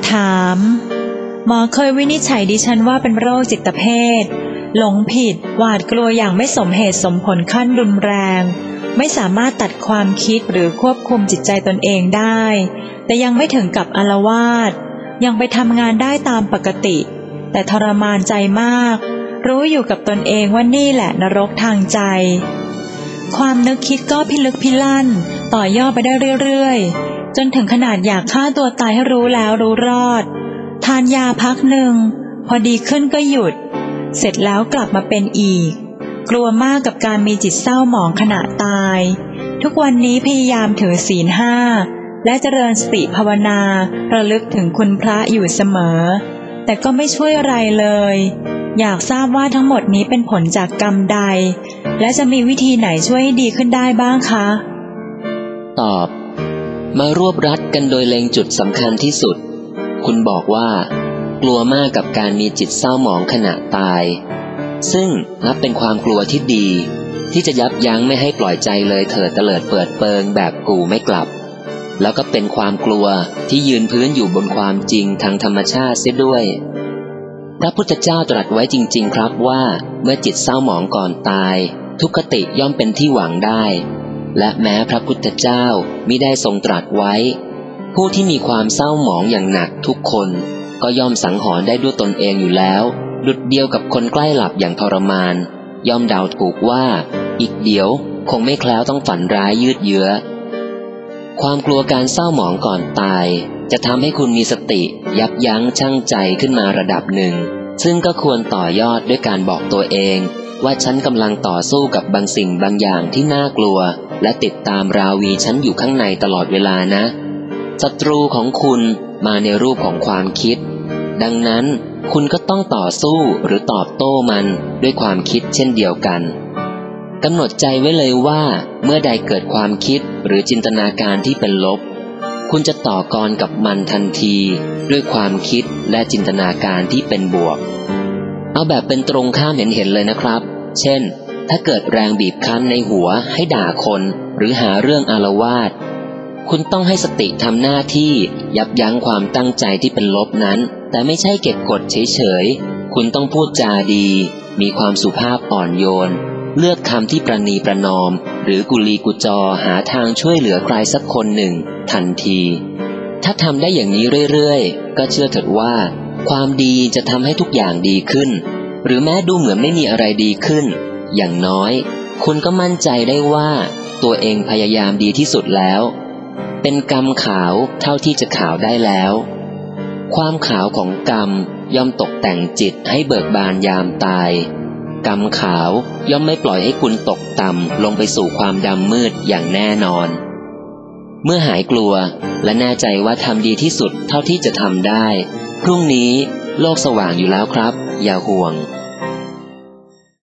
ถามหมอเคยวินิจฉัยดิฉันว่าเป็นโรคจิตเภทหลงผิดหวาดกลัวอย่างไม่สมเหตุสมผลขั้นรุนแรงไม่สามารถตัดความคิดหรือควบคุมจิตใจตนเองได้แต่ยังไม่ถึงกับอาละวาดยังไปทำงานได้ตามปกติแต่ทรมานใจมากรู้อยู่กับตนเองว่านี่แหละนรกทางใจความนึกคิดก็พิลึกพิลั่นต่อยอดไปได้เรื่อยๆจนถึงขนาดอยากฆ่าตัวตายให้รู้แล้วรู้รอดทานยาพักหนึ่งพอดีขึ้นก็หยุดเสร็จแล้วกลับมาเป็นอีกกลัวมากกับการมีจิตเศร้าหมองขณะตายทุกวันนี้พยายามถือศีล 5และเจริญสติภาวนาระลึกถึงคุณพระอยู่เสมอแต่ก็ไม่ช่วยอะไรเลยอยากทราบว่าทั้งหมดนี้เป็นผลจากกรรมใดและจะมีวิธีไหนช่วยให้ดีขึ้นได้บ้างคะตอบมารวบรัดกันโดยเล็งจุดสำคัญที่สุดคุณบอกว่ากลัวมากกับการมีจิตเศร้าหมองขณะตายซึ่งนับเป็นความกลัวที่ดีที่จะยับยั้งไม่ให้ปล่อยใจเลยเถิดเตลิดเปิดเปิงแบบกูไม่กลับแล้วก็เป็นความกลัวที่ยืนพื้นอยู่บนความจริงทางธรรมชาติเสียด้วยพระพุทธเจ้าตรัสไว้จริงๆครับว่าเมื่อจิตเศร้าหมองก่อนตายทุกขติย่อมเป็นที่หวังได้และแม้พระพุทธเจ้ามิได้ทรงตรัสไว้ผู้ที่มีความเศร้าหมองอย่างหนักทุกคนก็ย่อมสังหรณ์ได้ด้วยตนเองอยู่แล้วดุจเดียวกับคนใกล้หลับอย่างทรมานย่อมเดาถูกว่าอีกเดี๋ยวคงไม่แคล้วต้องฝันร้ายยืดเยื้อความกลัวการเศร้าหมองก่อนตายจะทำให้คุณมีสติยับยั้งชั่งใจขึ้นมาระดับหนึ่งซึ่งก็ควรต่อยอดด้วยการบอกตัวเองว่าฉันกำลังต่อสู้กับบางสิ่งบางอย่างที่น่ากลัวและติดตามราวีฉันอยู่ข้างในตลอดเวลานะศัตรูของคุณมาในรูปของความคิดดังนั้นคุณก็ต้องต่อสู้หรือตอบโต้มันด้วยความคิดเช่นเดียวกันกำหนดใจไว้เลยว่าเมื่อใดเกิดความคิดหรือจินตนาการที่เป็นลบคุณจะต่อกรกับมันทันทีด้วยความคิดและจินตนาการที่เป็นบวกเอาแบบเป็นตรงข้ามเห็นเลยนะครับเช่นถ้าเกิดแรงบีบคั้นในหัวให้ด่าคนหรือหาเรื่องอาละวาดคุณต้องให้สติทำหน้าที่ยับยั้งความตั้งใจที่เป็นลบนั้นแต่ไม่ใช่เก็บกดเฉยๆคุณต้องพูดจาดีมีความสุภาพอ่อนโยนเลือกคำที่ประนีประนอมหรือกุลีกุจอหาทางช่วยเหลือใครสักคนหนึ่งทันทีถ้าทำได้อย่างนี้เรื่อยๆก็เชื่อเถิดว่าความดีจะทำให้ทุกอย่างดีขึ้นหรือแม้ดูเหมือนไม่มีอะไรดีขึ้นอย่างน้อยคุณก็มั่นใจได้ว่าตัวเองพยายามดีที่สุดแล้วเป็นกรรมขาวเท่าที่จะขาวได้แล้วความขาวของกรรมย่อมตกแต่งจิตให้เบิกบานยามตายกรรมขาวย่อมไม่ปล่อยให้คุณตกต่ำลงไปสู่ความดำมืดอย่างแน่นอนเมื่อหายกลัวและแน่ใจว่าทำดีที่สุดเท่าที่จะทำได้พรุ่งนี้โลกสว่างอยู่แล้วครับอย่าห่วง